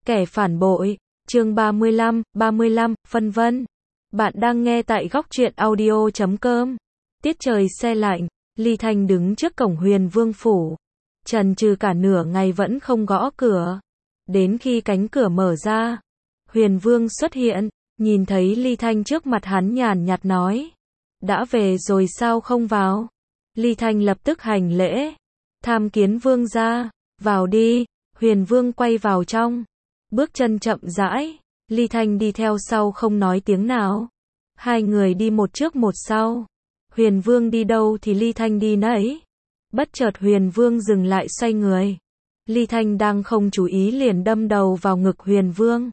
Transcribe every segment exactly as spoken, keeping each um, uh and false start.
Kẻ phản bội, chương ba mươi lăm, ba mươi lăm, phân vân. Bạn đang nghe tại góc truyện audio chấm com. Tiết trời se lạnh, Ly Thanh đứng trước cổng Huyền Vương phủ. Chần chừ cả nửa ngày vẫn không gõ cửa. Đến khi cánh cửa mở ra, Huyền Vương xuất hiện, nhìn thấy Ly Thanh trước mặt hắn nhàn nhạt nói. Đã về rồi sao không vào? Ly Thanh lập tức hành lễ. Tham kiến vương gia, vào đi. Huyền Vương quay vào trong. Bước chân chậm rãi, Ly Thanh đi theo sau không nói tiếng nào. Hai người đi một trước một sau. Huyền Vương đi đâu thì Ly Thanh đi nấy. Bất chợt Huyền Vương dừng lại xoay người. Ly Thanh đang không chú ý liền đâm đầu vào ngực Huyền Vương.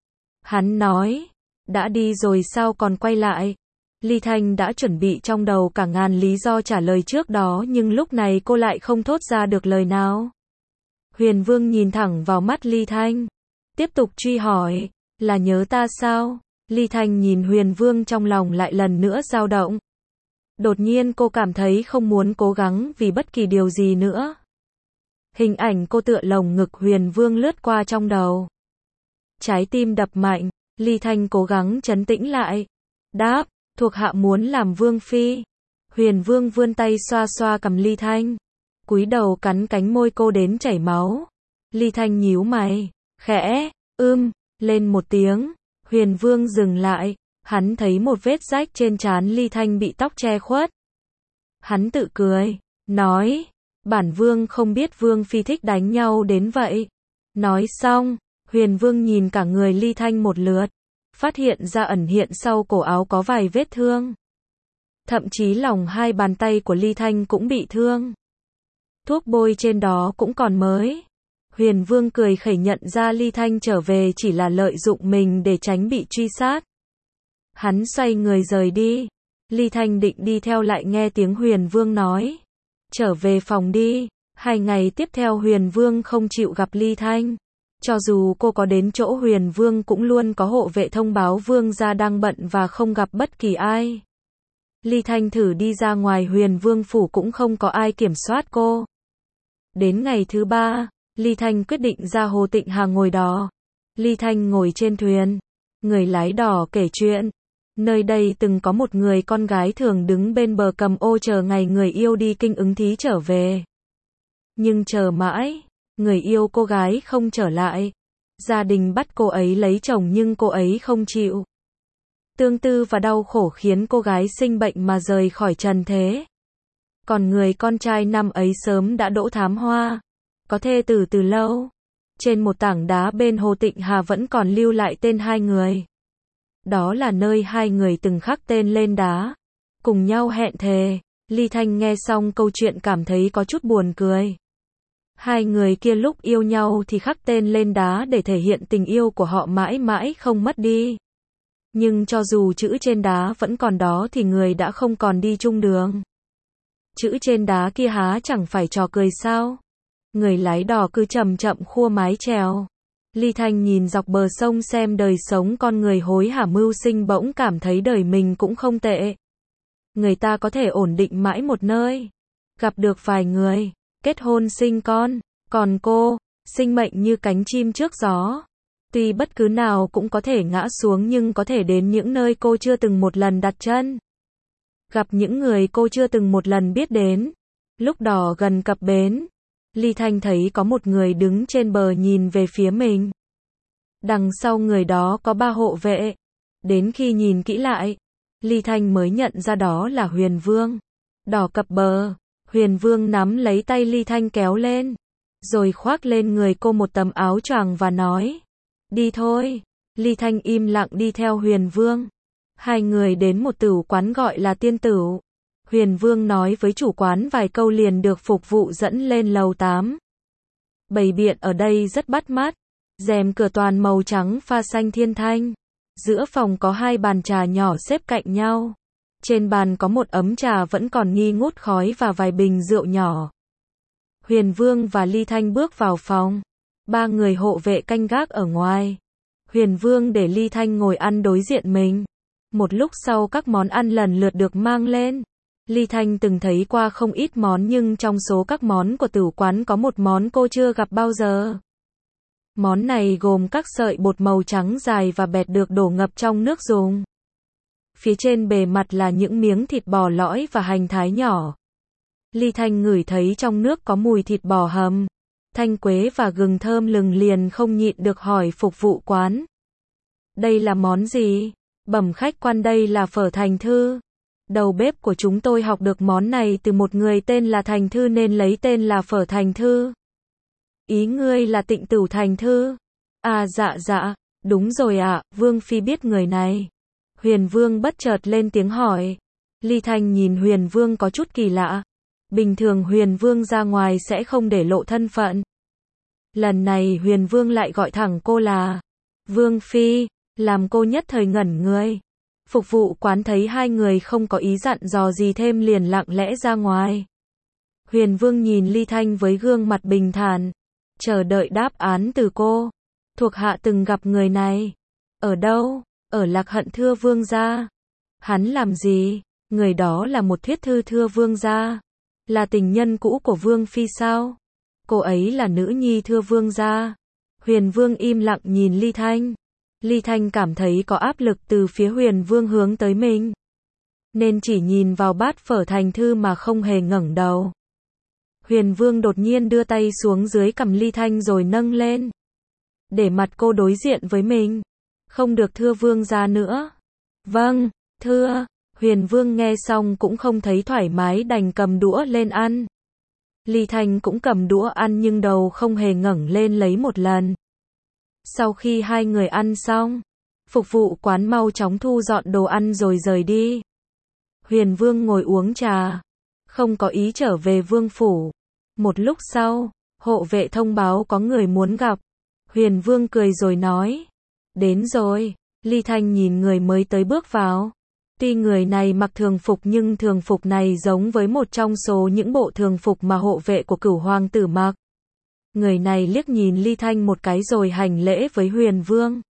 Hắn nói, đã đi rồi sao còn quay lại? Ly Thanh đã chuẩn bị trong đầu cả ngàn lý do trả lời trước đó nhưng lúc này cô lại không thốt ra được lời nào. Huyền Vương nhìn thẳng vào mắt Ly Thanh. Tiếp tục truy hỏi, là nhớ ta sao? Ly Thanh nhìn Huyền Vương trong lòng lại lần nữa dao động. Đột nhiên cô cảm thấy không muốn cố gắng vì bất kỳ điều gì nữa. Hình ảnh cô tựa lồng ngực Huyền Vương lướt qua trong đầu. Trái tim đập mạnh, Ly Thanh cố gắng trấn tĩnh lại. Đáp, thuộc hạ muốn làm vương phi. Huyền Vương vươn tay xoa xoa cằm Ly Thanh. Cúi đầu cắn cánh môi cô đến chảy máu. Ly Thanh nhíu mày, khẽ, ưm, lên một tiếng. Huyền Vương dừng lại, hắn thấy một vết rách trên trán Ly Thanh bị tóc che khuất. Hắn tự cười, nói, bản vương không biết vương phi thích đánh nhau đến vậy. Nói xong, Huyền Vương nhìn cả người Ly Thanh một lượt, phát hiện ra ẩn hiện sau cổ áo có vài vết thương. Thậm chí lòng hai bàn tay của Ly Thanh cũng bị thương. Thuốc bôi trên đó cũng còn mới. Huyền Vương cười khẩy nhận ra Ly Thanh trở về chỉ là lợi dụng mình để tránh bị truy sát. Hắn xoay người rời đi. Ly Thanh định đi theo lại nghe tiếng Huyền Vương nói. Trở về phòng đi. Hai ngày tiếp theo Huyền Vương không chịu gặp Ly Thanh. Cho dù cô có đến chỗ Huyền Vương cũng luôn có hộ vệ thông báo vương gia đang bận và không gặp bất kỳ ai. Ly Thanh thử đi ra ngoài Huyền Vương phủ cũng không có ai kiểm soát cô. Đến ngày thứ ba, Ly Thanh quyết định ra Hồ Tịnh Hà ngồi đò. Ly Thanh ngồi trên thuyền. Người lái đò kể chuyện. Nơi đây từng có một người con gái thường đứng bên bờ cầm ô chờ ngày người yêu đi kinh ứng thí trở về. Nhưng chờ mãi, người yêu cô gái không trở lại. Gia đình bắt cô ấy lấy chồng nhưng cô ấy không chịu. Tương tư và đau khổ khiến cô gái sinh bệnh mà rời khỏi trần thế. Còn người con trai năm ấy sớm đã đỗ thám hoa. Có thê tử từ lâu. Trên một tảng đá bên Hồ Tịnh Hà vẫn còn lưu lại tên hai người. Đó là nơi hai người từng khắc tên lên đá. Cùng nhau hẹn thề. Ly Thanh nghe xong câu chuyện cảm thấy có chút buồn cười. Hai người kia lúc yêu nhau thì khắc tên lên đá để thể hiện tình yêu của họ mãi mãi không mất đi. Nhưng cho dù chữ trên đá vẫn còn đó thì người đã không còn đi chung đường. Chữ trên đá kia há chẳng phải trò cười sao? Người lái đò cứ chậm chậm khua mái chèo. Ly Thanh nhìn dọc bờ sông xem đời sống con người hối hả mưu sinh bỗng cảm thấy đời mình cũng không tệ. Người ta có thể ổn định mãi một nơi. Gặp được vài người, kết hôn sinh con. Còn cô, sinh mệnh như cánh chim trước gió. Tuy bất cứ nào cũng có thể ngã xuống nhưng có thể đến những nơi cô chưa từng một lần đặt chân. Gặp những người cô chưa từng một lần biết đến. Lúc đò gần cập bến, Ly Thanh thấy có một người đứng trên bờ nhìn về phía mình. Đằng sau người đó có ba hộ vệ. Đến khi nhìn kỹ lại, Ly Thanh mới nhận ra đó là Huyền Vương. Đò cập bờ, Huyền Vương nắm lấy tay Ly Thanh kéo lên. Rồi khoác lên người cô một tấm áo choàng và nói. Đi thôi. Ly Thanh im lặng đi theo Huyền Vương. Hai người đến một tửu quán gọi là Tiên Tửu. Huyền Vương nói với chủ quán vài câu liền được phục vụ dẫn lên lầu tám. Bày biện ở đây rất bắt mắt. Rèm cửa toàn màu trắng pha xanh thiên thanh. Giữa phòng có hai bàn trà nhỏ xếp cạnh nhau. Trên bàn có một ấm trà vẫn còn nghi ngút khói và vài bình rượu nhỏ. Huyền Vương và Ly Thanh bước vào phòng. Ba người hộ vệ canh gác ở ngoài. Huyền Vương để Ly Thanh ngồi ăn đối diện mình. Một lúc sau các món ăn lần lượt được mang lên. Ly Thanh từng thấy qua không ít món nhưng trong số các món của tửu quán có một món cô chưa gặp bao giờ. Món này gồm các sợi bột màu trắng dài và bẹt được đổ ngập trong nước dùng. Phía trên bề mặt là những miếng thịt bò lõi và hành thái nhỏ. Ly Thanh ngửi thấy trong nước có mùi thịt bò hầm, thanh quế và gừng thơm lừng liền không nhịn được hỏi phục vụ quán. Đây là món gì? Bẩm khách quan, đây là phở Thành Thư. Đầu bếp của chúng tôi học được món này từ một người tên là Thành Thư nên lấy tên là phở Thành Thư. Ý ngươi là Tịnh Tửu Thành Thư? À dạ dạ, đúng rồi ạ, Vương Phi biết người này. Huyền Vương bất chợt lên tiếng hỏi. Ly Thanh nhìn Huyền Vương có chút kỳ lạ. Bình thường Huyền Vương ra ngoài sẽ không để lộ thân phận. Lần này Huyền Vương lại gọi thẳng cô là Vương Phi, làm cô nhất thời ngẩn người. Phục vụ quán thấy hai người không có ý dặn dò gì thêm liền lặng lẽ ra ngoài. Huyền Vương nhìn Ly Thanh với gương mặt bình thản, chờ đợi đáp án từ cô. Thuộc hạ từng gặp người này. Ở đâu? Ở Lạc Hận thưa vương gia. Hắn làm gì? Người đó là một thuyết thư thưa vương gia. Là tình nhân cũ của Vương Phi sao? Cô ấy là nữ nhi thưa vương gia. Huyền Vương im lặng nhìn Ly Thanh. Ly Thanh cảm thấy có áp lực từ phía Huyền Vương hướng tới mình, nên chỉ nhìn vào bát phở Thành Thư mà không hề ngẩng đầu. Huyền Vương đột nhiên đưa tay xuống dưới cằm Ly Thanh rồi nâng lên, để mặt cô đối diện với mình. Không được thưa vương gia nữa. Vâng, thưa. Huyền Vương nghe xong cũng không thấy thoải mái đành cầm đũa lên ăn. Ly Thanh cũng cầm đũa ăn nhưng đầu không hề ngẩng lên lấy một lần. Sau khi hai người ăn xong, phục vụ quán mau chóng thu dọn đồ ăn rồi rời đi. Huyền Vương ngồi uống trà, không có ý trở về vương phủ. Một lúc sau, hộ vệ thông báo có người muốn gặp. Huyền Vương cười rồi nói, đến rồi. Ly Thanh nhìn người mới tới bước vào. Tuy người này mặc thường phục nhưng thường phục này giống với một trong số những bộ thường phục mà hộ vệ của Cửu hoàng tử mặc. Người này liếc nhìn Ly Thanh một cái rồi hành lễ với Huyền Vương.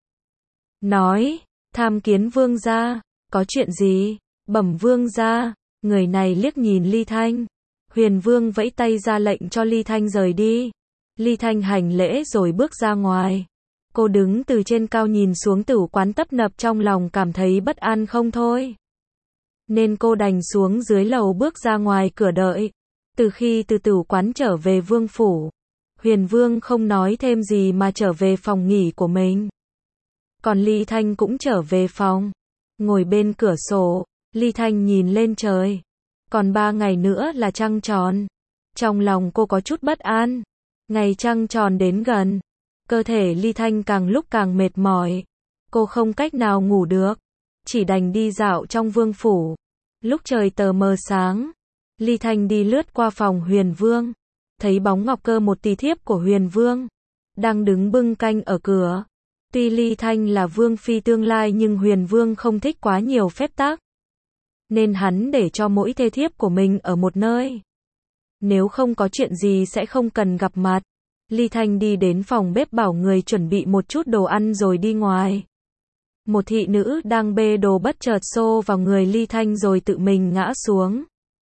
Nói, tham kiến vương gia, có chuyện gì? Bẩm vương gia. Người này liếc nhìn Ly Thanh. Huyền Vương vẫy tay ra lệnh cho Ly Thanh rời đi. Ly Thanh hành lễ rồi bước ra ngoài. Cô đứng từ trên cao nhìn xuống tửu quán tấp nập, trong lòng cảm thấy bất an không thôi. Nên cô đành xuống dưới lầu bước ra ngoài cửa đợi. Từ khi từ tửu quán trở về vương phủ, Huyền Vương không nói thêm gì mà trở về phòng nghỉ của mình. Còn Ly Thanh cũng trở về phòng. Ngồi bên cửa sổ, Ly Thanh nhìn lên trời. Còn ba ngày nữa là trăng tròn. Trong lòng cô có chút bất an. Ngày trăng tròn đến gần, cơ thể Ly Thanh càng lúc càng mệt mỏi. Cô không cách nào ngủ được, chỉ đành đi dạo trong vương phủ. Lúc trời tờ mờ sáng, Ly Thanh đi lướt qua phòng Huyền Vương, thấy bóng Ngọc Cơ, một tỳ thiếp của Huyền Vương, đang đứng bưng canh ở cửa. Tuy Ly Thanh là vương phi tương lai nhưng Huyền Vương không thích quá nhiều phép tắc, nên hắn để cho mỗi thê thiếp của mình ở một nơi. Nếu không có chuyện gì sẽ không cần gặp mặt. Ly Thanh đi đến phòng bếp bảo người chuẩn bị một chút đồ ăn rồi đi ngoài. Một thị nữ đang bê đồ bất chợt xô vào người Ly Thanh rồi tự mình ngã xuống.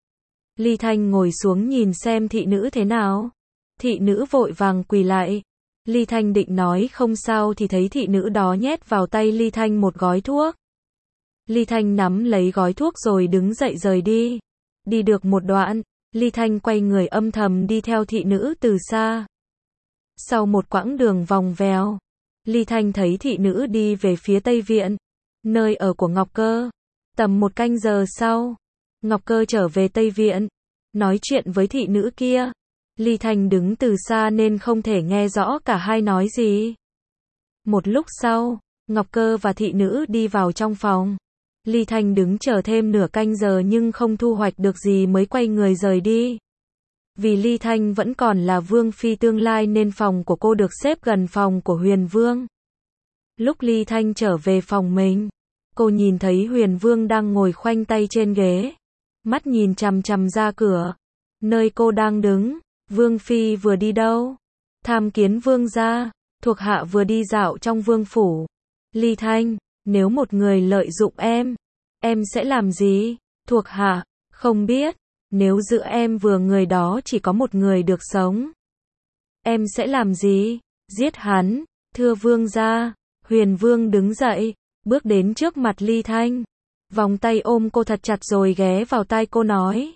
Ly Thanh ngồi xuống nhìn xem thị nữ thế nào. Thị nữ vội vàng quỳ lại. Ly Thanh định nói không sao thì thấy thị nữ đó nhét vào tay Ly Thanh một gói thuốc. Ly Thanh nắm lấy gói thuốc rồi đứng dậy rời đi. Đi được một đoạn, Ly Thanh quay người âm thầm đi theo thị nữ từ xa. Sau một quãng đường vòng vèo, Ly Thanh thấy thị nữ đi về phía Tây Viện, nơi ở của Ngọc Cơ. Tầm một canh giờ sau, Ngọc Cơ trở về Tây Viện, nói chuyện với thị nữ kia. Ly Thanh đứng từ xa nên không thể nghe rõ cả hai nói gì. Một lúc sau, Ngọc Cơ và thị nữ đi vào trong phòng. Ly Thanh đứng chờ thêm nửa canh giờ nhưng không thu hoạch được gì mới quay người rời đi. Vì Ly Thanh vẫn còn là vương phi tương lai nên phòng của cô được xếp gần phòng của Huyền Vương. Lúc Ly Thanh trở về phòng mình, cô nhìn thấy Huyền Vương đang ngồi khoanh tay trên ghế, mắt nhìn chằm chằm ra cửa, nơi cô đang đứng. Vương phi vừa đi đâu? Tham kiến vương gia, thuộc hạ vừa đi dạo trong vương phủ. Ly Thanh, nếu một người lợi dụng em, em sẽ làm gì? Thuộc hạ, không biết. Nếu giữa em vừa người đó chỉ có một người được sống, em sẽ làm gì? Giết hắn. Thưa vương gia. Huyền Vương đứng dậy, bước đến trước mặt Ly Thanh, vòng tay ôm cô thật chặt rồi ghé vào tai cô nói.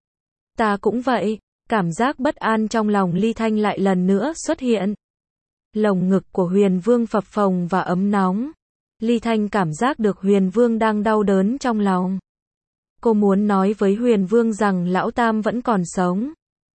Ta cũng vậy. Cảm giác bất an trong lòng Ly Thanh lại lần nữa xuất hiện. Lồng ngực của Huyền Vương phập phồng và ấm nóng. Ly Thanh cảm giác được Huyền Vương đang đau đớn trong lòng. Cô muốn nói với Huyền Vương rằng Lão Tam vẫn còn sống.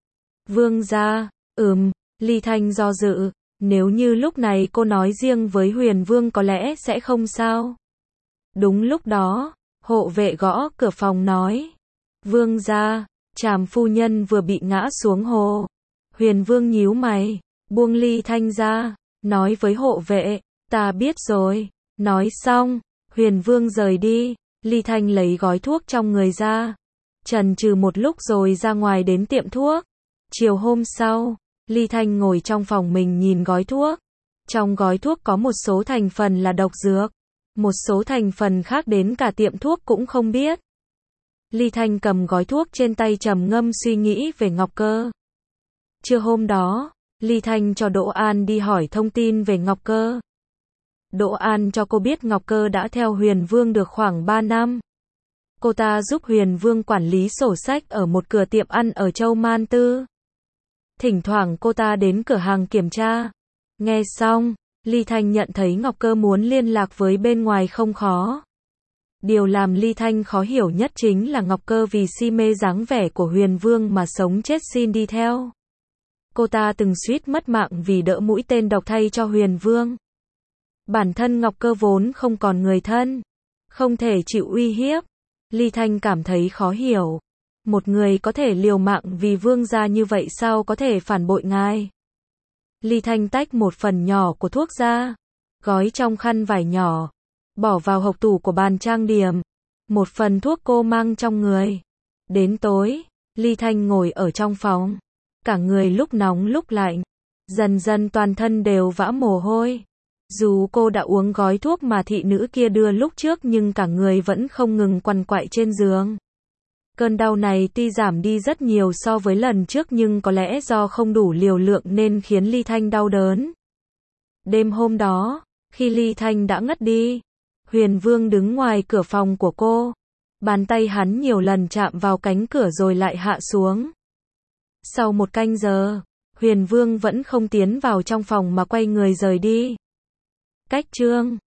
Vương gia. Ừm. Ly Thanh do dự. Nếu như lúc này cô nói riêng với Huyền Vương có lẽ sẽ không sao. Đúng lúc đó, hộ vệ gõ cửa phòng nói. Vương gia, Trảm phu nhân vừa bị ngã xuống hồ. Huyền Vương nhíu mày, buông Ly Thanh ra, nói với hộ vệ, ta biết rồi. Nói xong, Huyền Vương rời đi. Ly Thanh lấy gói thuốc trong người ra, chần chừ một lúc rồi ra ngoài đến tiệm thuốc. Chiều hôm sau, Ly Thanh ngồi trong phòng mình nhìn gói thuốc. Trong gói thuốc có một số thành phần là độc dược, một số thành phần khác đến cả tiệm thuốc cũng không biết. Ly Thanh cầm gói thuốc trên tay trầm ngâm suy nghĩ về Ngọc Cơ. Trưa hôm đó, Ly Thanh cho Đỗ An đi hỏi thông tin về Ngọc Cơ. Đỗ An cho cô biết Ngọc Cơ đã theo Huyền Vương được khoảng ba năm. Cô ta giúp Huyền Vương quản lý sổ sách ở một cửa tiệm ăn ở Châu Man Tư. Thỉnh thoảng cô ta đến cửa hàng kiểm tra. Nghe xong, Ly Thanh nhận thấy Ngọc Cơ muốn liên lạc với bên ngoài không khó. Điều làm Ly Thanh khó hiểu nhất chính là Ngọc Cơ vì si mê dáng vẻ của Huyền Vương mà sống chết xin đi theo. Cô ta từng suýt mất mạng vì đỡ mũi tên độc thay cho Huyền Vương. Bản thân Ngọc Cơ vốn không còn người thân, không thể chịu uy hiếp. Ly Thanh cảm thấy khó hiểu. Một người có thể liều mạng vì vương gia như vậy sao có thể phản bội ngài? Ly Thanh tách một phần nhỏ của thuốc ra, gói trong khăn vải nhỏ, bỏ vào hộc tủ của bàn trang điểm. Một phần thuốc cô mang trong người. Đến tối, Ly Thanh ngồi ở trong phòng, cả người lúc nóng lúc lạnh, dần dần toàn thân đều vã mồ hôi. Dù cô đã uống gói thuốc mà thị nữ kia đưa lúc trước nhưng cả người vẫn không ngừng quằn quại trên giường. Cơn đau này tuy giảm đi rất nhiều so với lần trước nhưng có lẽ do không đủ liều lượng nên khiến Ly Thanh đau đớn. Đêm hôm đó, khi Ly Thanh đã ngất đi, Huyền Vương đứng ngoài cửa phòng của cô. Bàn tay hắn nhiều lần chạm vào cánh cửa rồi lại hạ xuống. Sau một canh giờ, Huyền Vương vẫn không tiến vào trong phòng mà quay người rời đi. Cách chương